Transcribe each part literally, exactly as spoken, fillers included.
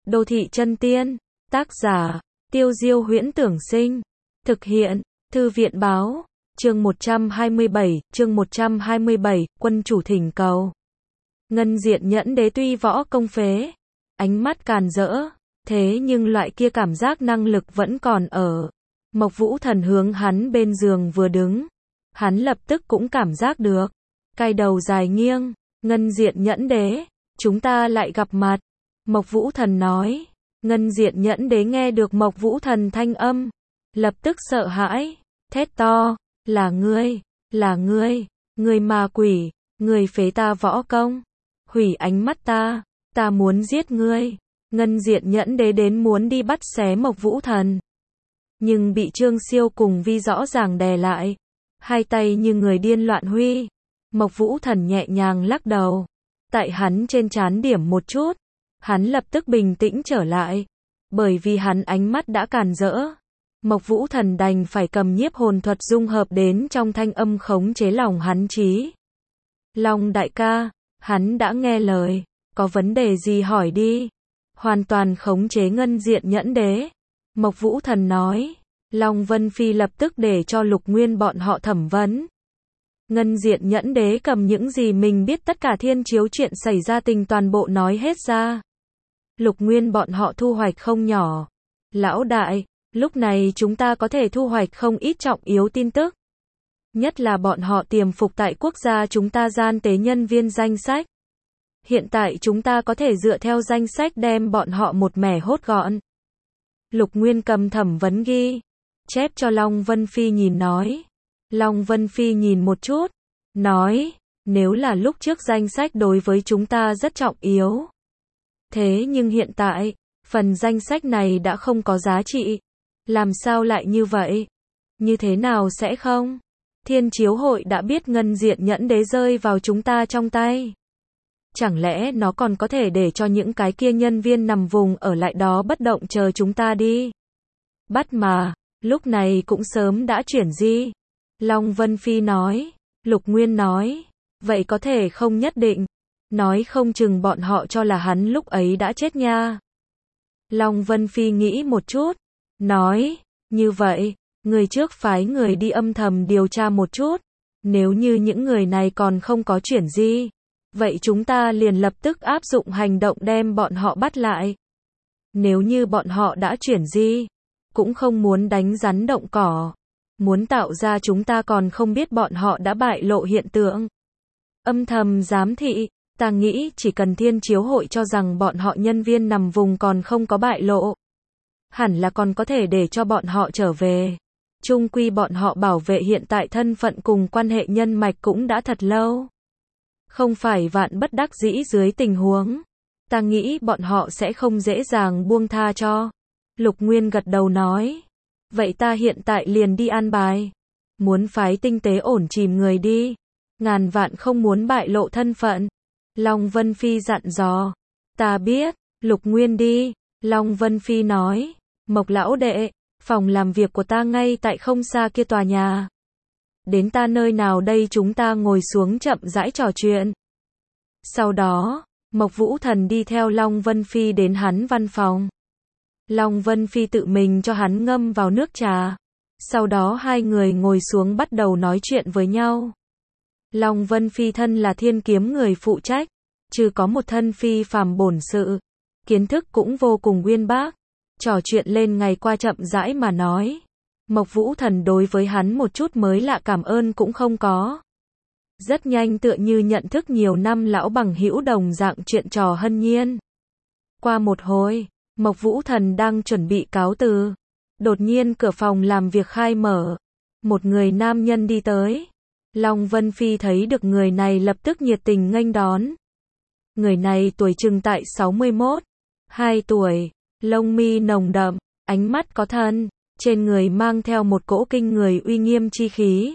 Đô thị chân tiên, tác giả, Tiêu Diêu Huyễn Tưởng Sinh, thực hiện, Thư viện Báo, chương một trăm hai mươi bảy, chương một trăm hai mươi bảy, quân chủ thỉnh cầu. Ngân Diện Nhẫn Đế tuy võ công phế, ánh mắt càn rỡ, thế nhưng loại kia cảm giác năng lực vẫn còn ở. Mộc Vũ Thần hướng hắn bên giường vừa đứng, hắn lập tức cũng cảm giác được, cai đầu dài nghiêng, Ngân Diện Nhẫn Đế, chúng ta lại gặp mặt. Mộc Vũ Thần nói, Ngân Diện Nhẫn Đế nghe được Mộc Vũ Thần thanh âm, lập tức sợ hãi, thét to, là ngươi, là ngươi, ngươi ma quỷ, ngươi phế ta võ công, hủy ánh mắt ta, ta muốn giết ngươi. Ngân Diện Nhẫn Đế đến muốn đi bắt xé Mộc Vũ Thần, nhưng bị Trương Siêu cùng Vi rõ ràng đè lại, hai tay như người điên loạn huy. Mộc Vũ Thần nhẹ nhàng lắc đầu, tại hắn trên trán điểm một chút, hắn lập tức bình tĩnh trở lại, bởi vì hắn ánh mắt đã càn rỡ. Mộc Vũ Thần đành phải cầm nhiếp hồn thuật dung hợp đến trong thanh âm khống chế lòng hắn trí. Long đại ca, hắn đã nghe lời, có vấn đề gì hỏi đi. Hoàn toàn khống chế Ngân Diện Nhẫn Đế. Mộc Vũ Thần nói, Long Vân Phi lập tức để cho Lục Nguyên bọn họ thẩm vấn. Ngân Diện Nhẫn Đế cầm những gì mình biết tất cả thiên chiếu chuyện xảy ra tình toàn bộ nói hết ra. Lục Nguyên bọn họ thu hoạch không nhỏ. Lão đại, lúc này chúng ta có thể thu hoạch không ít trọng yếu tin tức. Nhất là bọn họ tiềm phục tại quốc gia chúng ta gian tế nhân viên danh sách. Hiện tại chúng ta có thể dựa theo danh sách đem bọn họ một mẻ hốt gọn. Lục Nguyên cầm thẩm vấn ghi chép cho Long Vân Phi nhìn nói. Long Vân Phi nhìn một chút, nói, nếu là lúc trước danh sách đối với chúng ta rất trọng yếu. Thế nhưng hiện tại, phần danh sách này đã không có giá trị. Làm sao lại như vậy? Như thế nào sẽ không? Thiên chiếu hội đã biết Ngân Diện Nhẫn Đế rơi vào chúng ta trong tay. Chẳng lẽ nó còn có thể để cho những cái kia nhân viên nằm vùng ở lại đó bất động chờ chúng ta đi? Bắt mà, lúc này cũng sớm đã chuyển di. Long Vân Phi nói, Lục Nguyên nói, vậy có thể không nhất định, nói không chừng bọn họ cho là hắn lúc ấy đã chết nha. Long Vân Phi nghĩ một chút, nói, như vậy, người trước phái người đi âm thầm điều tra một chút, nếu như những người này còn không có chuyển di, vậy chúng ta liền lập tức áp dụng hành động đem bọn họ bắt lại. Nếu như bọn họ đã chuyển di, cũng không muốn đánh rắn động cỏ. Muốn tạo ra chúng ta còn không biết bọn họ đã bại lộ hiện tượng. Âm thầm giám thị, ta nghĩ chỉ cần thiên chiếu hội cho rằng bọn họ nhân viên nằm vùng còn không có bại lộ. Hẳn là còn có thể để cho bọn họ trở về. Chung quy bọn họ bảo vệ hiện tại thân phận cùng quan hệ nhân mạch cũng đã thật lâu. Không phải vạn bất đắc dĩ dưới tình huống. Ta nghĩ bọn họ sẽ không dễ dàng buông tha cho. Lục Nguyên gật đầu nói. Vậy ta hiện tại liền đi an bài. Muốn phái tinh tế ổn chìm người đi. Ngàn vạn không muốn bại lộ thân phận. Long Vân Phi dặn dò. Ta biết, Lục Nguyên đi. Long Vân Phi nói. Mộc lão đệ, phòng làm việc của ta ngay tại không xa kia tòa nhà. Đến ta nơi nào đây chúng ta ngồi xuống chậm rãi trò chuyện. Sau đó, Mộc Vũ Thần đi theo Long Vân Phi đến hắn văn phòng. Long Vân Phi tự mình cho hắn ngâm vào nước trà. Sau đó hai người ngồi xuống bắt đầu nói chuyện với nhau. Long Vân Phi thân là thiên kiếm người phụ trách, trừ có một thân phi phàm bổn sự, kiến thức cũng vô cùng uyên bác. Trò chuyện lên ngày qua chậm rãi mà nói. Mộc Vũ Thần đối với hắn một chút mới lạ cảm ơn cũng không có. Rất nhanh tựa như nhận thức nhiều năm lão bằng hữu đồng dạng chuyện trò hân nhiên. Qua một hồi, Mộc Vũ Thần đang chuẩn bị cáo từ. Đột nhiên cửa phòng làm việc khai mở. Một người nam nhân đi tới. Long Vân Phi thấy được người này lập tức nhiệt tình nghênh đón. Người này tuổi chừng tại sáu mươi mốt, hai tuổi, lông mi nồng đậm, ánh mắt có thân, trên người mang theo một cỗ kinh người uy nghiêm chi khí.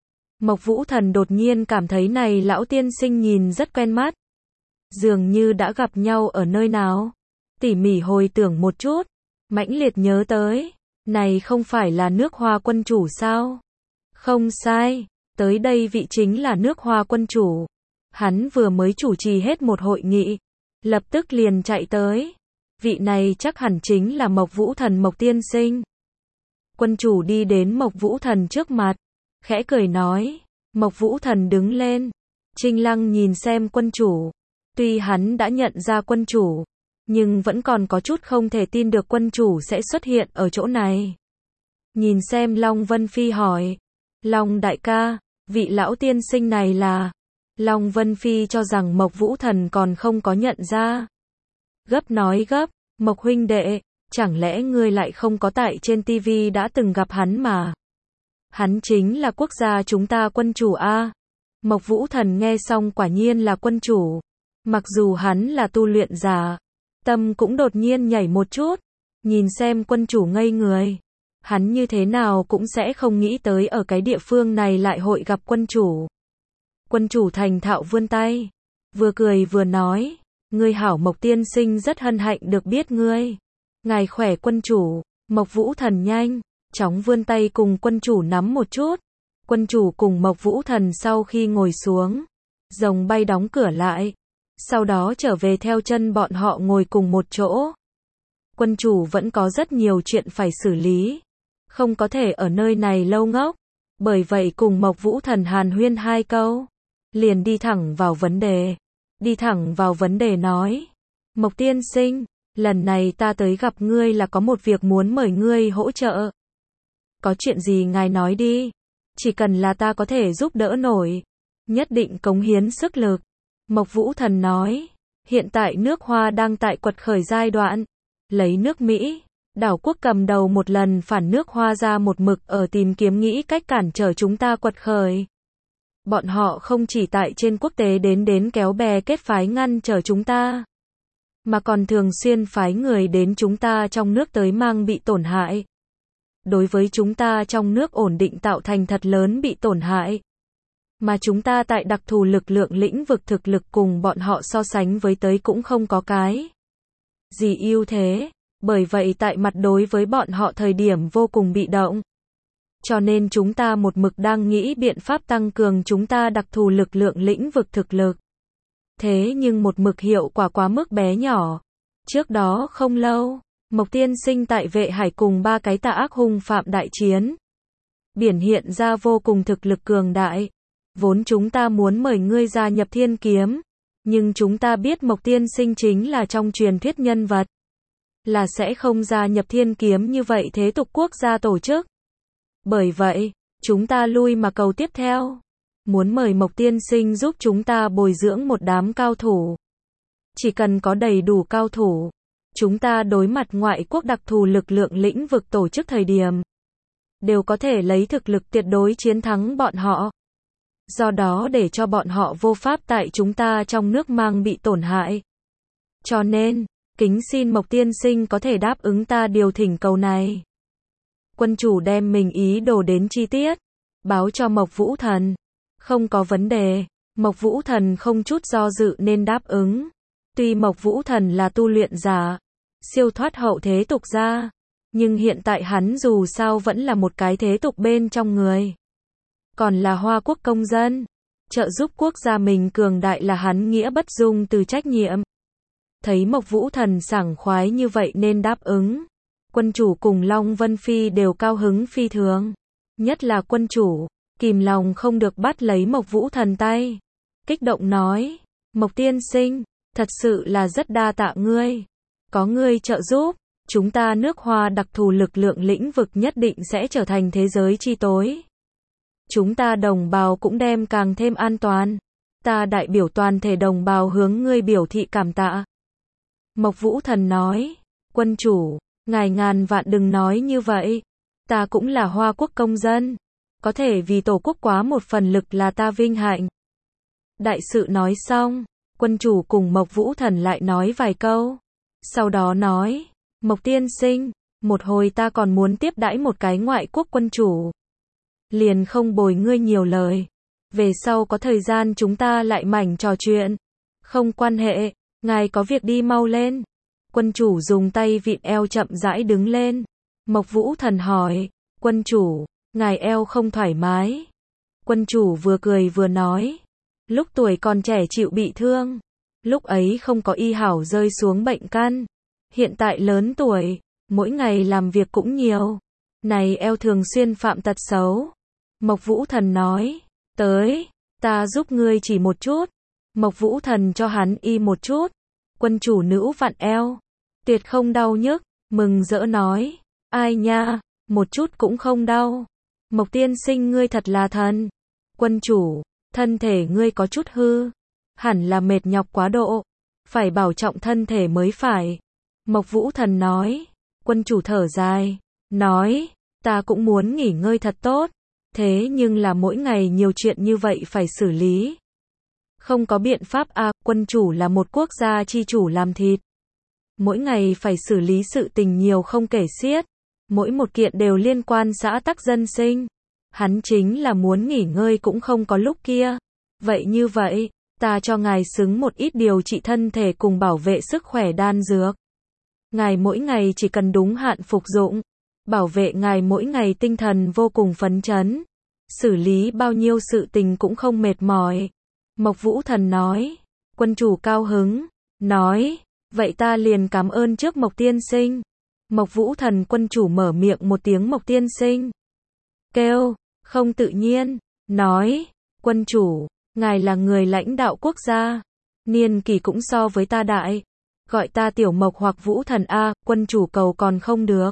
Mộc Vũ Thần đột nhiên cảm thấy này lão tiên sinh nhìn rất quen mắt. Dường như đã gặp nhau ở nơi nào. Tỉ mỉ hồi tưởng một chút, mãnh liệt nhớ tới, này không phải là nước Hoa quân chủ sao? Không sai, tới đây vị chính là nước Hoa quân chủ. Hắn vừa mới chủ trì hết một hội nghị, lập tức liền chạy tới. vị này chắc hẳn chính là Mộc Vũ Thần Mộc tiên sinh. Quân chủ đi đến Mộc Vũ Thần trước mặt, khẽ cười nói. Mộc Vũ Thần đứng lên. Trinh Lăng nhìn xem quân chủ. Tuy hắn đã nhận ra quân chủ, nhưng vẫn còn có chút không thể tin được quân chủ sẽ xuất hiện ở chỗ này. Nhìn xem Long Vân Phi hỏi. Long đại ca, vị lão tiên sinh này là... Long Vân Phi cho rằng Mộc Vũ Thần còn không có nhận ra. Gấp nói gấp, Mộc huynh đệ, chẳng lẽ ngươi lại không có tại trên tivi đã từng gặp hắn mà? Hắn chính là quốc gia chúng ta quân chủ a. Mộc Vũ Thần nghe xong quả nhiên là quân chủ. Mặc dù hắn là tu luyện giả, tâm cũng đột nhiên nhảy một chút, nhìn xem quân chủ ngây người. Hắn như thế nào cũng sẽ không nghĩ tới ở cái địa phương này lại hội gặp quân chủ. Quân chủ thành thạo vươn tay, vừa cười vừa nói, ngươi hảo Mộc tiên sinh rất hân hạnh được biết ngươi. Ngài khỏe quân chủ. Mộc Vũ Thần nhanh chóng vươn tay cùng quân chủ nắm một chút. Quân chủ cùng Mộc Vũ Thần sau khi ngồi xuống, rồng bay đóng cửa lại, sau đó trở về theo chân bọn họ ngồi cùng một chỗ. Quân chủ vẫn có rất nhiều chuyện phải xử lý, không có thể ở nơi này lâu ngốc, bởi vậy cùng Mộc Vũ Thần hàn huyên hai câu, liền đi thẳng vào vấn đề. Đi thẳng vào vấn đề nói, Mộc tiên sinh, lần này ta tới gặp ngươi là có một việc muốn mời ngươi hỗ trợ. Có chuyện gì ngài nói đi, chỉ cần là ta có thể giúp đỡ nổi, nhất định cống hiến sức lực. Mộc Vũ Thần nói, hiện tại nước Hoa đang tại quật khởi giai đoạn, lấy nước Mỹ, đảo quốc cầm đầu một lần phản nước Hoa ra một mực ở tìm kiếm nghĩ cách cản trở chúng ta quật khởi. Bọn họ không chỉ tại trên quốc tế đến đến kéo bè kết phái ngăn trở chúng ta, mà còn thường xuyên phái người đến chúng ta trong nước tới mang bị tổn hại. Đối với chúng ta trong nước ổn định tạo thành thật lớn bị tổn hại. Mà chúng ta tại đặc thù lực lượng lĩnh vực thực lực cùng bọn họ so sánh với tới cũng không có cái gì ưu thế, bởi vậy tại mặt đối với bọn họ thời điểm vô cùng bị động. Cho nên chúng ta một mực đang nghĩ biện pháp tăng cường chúng ta đặc thù lực lượng lĩnh vực thực lực. Thế nhưng một mực hiệu quả quá mức bé nhỏ. Trước đó không lâu, Mộc tiên sinh tại Vệ Hải cùng ba cái tà ác hung phạm đại chiến, biển hiện ra vô cùng thực lực cường đại. Vốn chúng ta muốn mời ngươi gia nhập Thiên Kiếm, nhưng chúng ta biết Mộc tiên sinh chính là trong truyền thuyết nhân vật, là sẽ không gia nhập Thiên Kiếm như vậy thế tục quốc gia tổ chức. Bởi vậy, chúng ta lui mà cầu tiếp theo. Muốn mời Mộc tiên sinh giúp chúng ta bồi dưỡng một đám cao thủ. Chỉ cần có đầy đủ cao thủ, chúng ta đối mặt ngoại quốc đặc thù lực lượng lĩnh vực tổ chức thời điểm, đều có thể lấy thực lực tuyệt đối chiến thắng bọn họ. Do đó để cho bọn họ vô pháp tại chúng ta trong nước mang bị tổn hại. Cho nên, kính xin Mộc tiên sinh có thể đáp ứng ta điều thỉnh cầu này. Quân chủ đem mình ý đồ đến chi tiết, báo cho Mộc Vũ Thần. Không có vấn đề, Mộc Vũ Thần không chút do dự nên đáp ứng. Tuy Mộc Vũ Thần là tu luyện giả, siêu thoát hậu thế tục gia, nhưng hiện tại hắn dù sao vẫn là một cái thế tục bên trong người. Còn là Hoa quốc công dân, trợ giúp quốc gia mình cường đại là hắn nghĩa bất dung từ trách nhiệm. Thấy Mộc Vũ Thần sảng khoái như vậy nên đáp ứng. Quân chủ cùng Long Vân Phi đều cao hứng phi thường. Nhất là quân chủ, kìm lòng không được bắt lấy Mộc Vũ Thần tay. Kích động nói, Mộc tiên sinh, thật sự là rất đa tạ ngươi. Có ngươi trợ giúp, chúng ta nước Hoa đặc thù lực lượng lĩnh vực nhất định sẽ trở thành thế giới chi tối. Chúng ta đồng bào cũng đem càng thêm an toàn. Ta đại biểu toàn thể đồng bào hướng ngươi biểu thị cảm tạ. Mộc Vũ Thần nói, quân chủ, ngài ngàn vạn đừng nói như vậy. Ta cũng là Hoa quốc công dân. Có thể vì tổ quốc quá một phần lực là ta vinh hạnh. Đại sự nói xong, quân chủ cùng Mộc Vũ Thần lại nói vài câu. Sau đó nói, Mộc tiên sinh, một hồi ta còn muốn tiếp đãi một cái ngoại quốc quân chủ. Liền không bồi ngươi nhiều lời. Về sau có thời gian chúng ta lại mảnh trò chuyện. Không quan hệ, ngài có việc đi mau lên. Quân chủ dùng tay vịn eo chậm rãi đứng lên. Mộc Vũ Thần hỏi, quân chủ, ngài eo không thoải mái. Quân chủ vừa cười vừa nói, lúc tuổi còn trẻ chịu bị thương, lúc ấy không có y hảo rơi xuống bệnh căn, hiện tại lớn tuổi, mỗi ngày làm việc cũng nhiều. Này eo thường xuyên phạm tật xấu. Mộc Vũ Thần nói, tới, ta giúp ngươi chỉ một chút. Mộc Vũ Thần cho hắn y một chút. Quân chủ nữ vặn eo, tuyệt không đau nhức, mừng rỡ nói, ai nha, một chút cũng không đau. Mộc tiên sinh ngươi thật là thần. Quân chủ, thân thể ngươi có chút hư, hẳn là mệt nhọc quá độ, phải bảo trọng thân thể mới phải. Mộc Vũ Thần nói. Quân chủ thở dài, nói, ta cũng muốn nghỉ ngơi thật tốt, thế nhưng là mỗi ngày nhiều chuyện như vậy phải xử lý. Không có biện pháp a, à, quân chủ là một quốc gia chi chủ làm thịt. Mỗi ngày phải xử lý sự tình nhiều không kể xiết, mỗi một kiện đều liên quan xã tắc dân sinh. Hắn chính là muốn nghỉ ngơi cũng không có lúc kia. Vậy như vậy, ta cho ngài xứng một ít điều trị thân thể cùng bảo vệ sức khỏe đan dược. Ngài mỗi ngày chỉ cần đúng hạn phục dụng, bảo vệ ngài mỗi ngày tinh thần vô cùng phấn chấn, xử lý bao nhiêu sự tình cũng không mệt mỏi. Mộc Vũ Thần nói. Quân chủ cao hứng, nói, vậy ta liền cảm ơn trước Mộc tiên sinh. Mộc Vũ Thần quân chủ mở miệng một tiếng Mộc tiên sinh. Kêu, không tự nhiên, nói, quân chủ, ngài là người lãnh đạo quốc gia, niên kỷ cũng so với ta đại. Gọi ta tiểu Mộc hoặc Vũ Thần a, quân chủ cầu còn không được.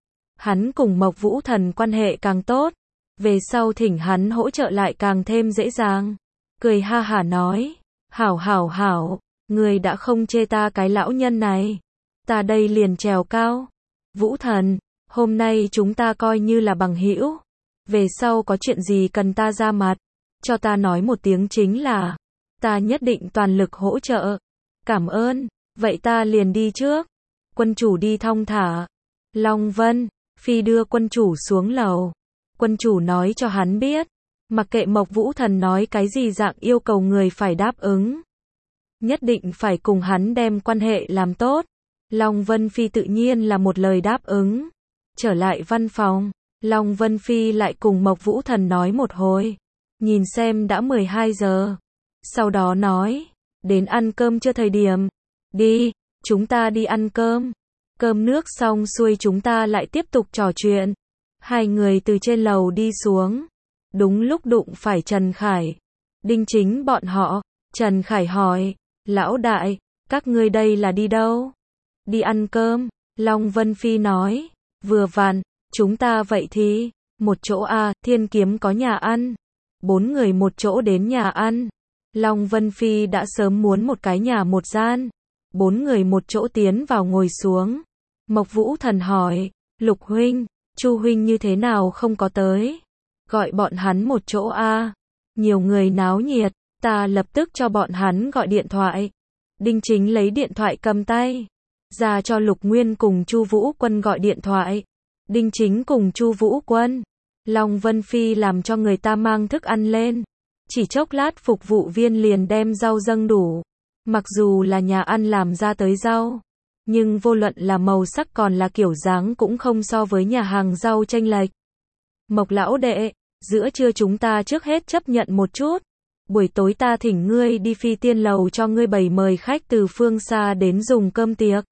Hắn cùng Mộc Vũ Thần quan hệ càng tốt, về sau thỉnh hắn hỗ trợ lại càng thêm dễ dàng. Cười ha hả nói, hảo hảo hảo, người đã không chê ta cái lão nhân này, ta đây liền trèo cao. Vũ Thần, hôm nay chúng ta coi như là bằng hữu, về sau có chuyện gì cần ta ra mặt, cho ta nói một tiếng chính là, ta nhất định toàn lực hỗ trợ. Cảm ơn, vậy ta liền đi trước. Quân chủ đi thong thả. Long Vân Phi đưa quân chủ xuống lầu. Quân chủ nói cho hắn biết, mặc kệ Mộc Vũ Thần nói cái gì dạng yêu cầu người phải đáp ứng. Nhất định phải cùng hắn đem quan hệ làm tốt. Long Vân Phi tự nhiên là một lời đáp ứng. Trở lại văn phòng, Long Vân Phi lại cùng Mộc Vũ Thần nói một hồi. Nhìn xem đã mười hai giờ. Sau đó nói, đến ăn cơm chưa thời điểm. Đi, chúng ta đi ăn cơm. Cơm nước xong xuôi chúng ta lại tiếp tục trò chuyện. Hai người từ trên lầu đi xuống. Đúng lúc đụng phải Trần Khải. Đinh Chính bọn họ. Trần Khải hỏi, lão đại, các ngươi đây là đi đâu? Đi ăn cơm. Long Vân Phi nói, vừa vặn, chúng ta vậy thì, một chỗ a, Thiên Kiếm có nhà ăn. Bốn người một chỗ đến nhà ăn. Long Vân Phi đã sớm muốn một cái nhà một gian. Bốn người một chỗ tiến vào ngồi xuống. Mộc Vũ Thần hỏi, Lục huynh, Chu huynh như thế nào không có tới? Gọi bọn hắn một chỗ a. Nhiều người náo nhiệt, ta lập tức cho bọn hắn gọi điện thoại. Đinh Chính lấy điện thoại cầm tay, ra cho Lục Nguyên cùng Chu Vũ Quân gọi điện thoại. Đinh Chính cùng Chu Vũ Quân. Long Vân Phi làm cho người ta mang thức ăn lên. Chỉ chốc lát phục vụ viên liền đem rau dâng đủ. Mặc dù là nhà ăn làm ra tới rau, nhưng vô luận là màu sắc còn là kiểu dáng cũng không so với nhà hàng rau chênh lệch. Mộc lão đệ, giữa trưa chúng ta trước hết chấp nhận một chút. Buổi tối ta thỉnh ngươi đi Phi Tiên lầu cho ngươi bày mời khách từ phương xa đến dùng cơm tiệc.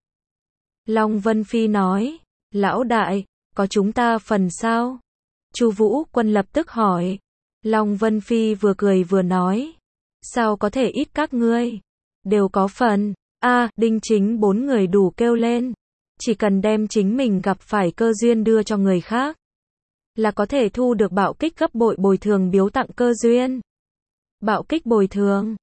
Long Vân Phi nói, lão đại, có chúng ta phần sao? Chu Vũ Quân lập tức hỏi. Long Vân Phi vừa cười vừa nói, sao có thể ít các ngươi? Đều có phần. A, à, Đinh Chính bốn người đủ kêu lên. Chỉ cần đem chính mình gặp phải cơ duyên đưa cho người khác, là có thể thu được bạo kích gấp bội bồi thường biếu tặng cơ duyên. Bạo kích bồi thường.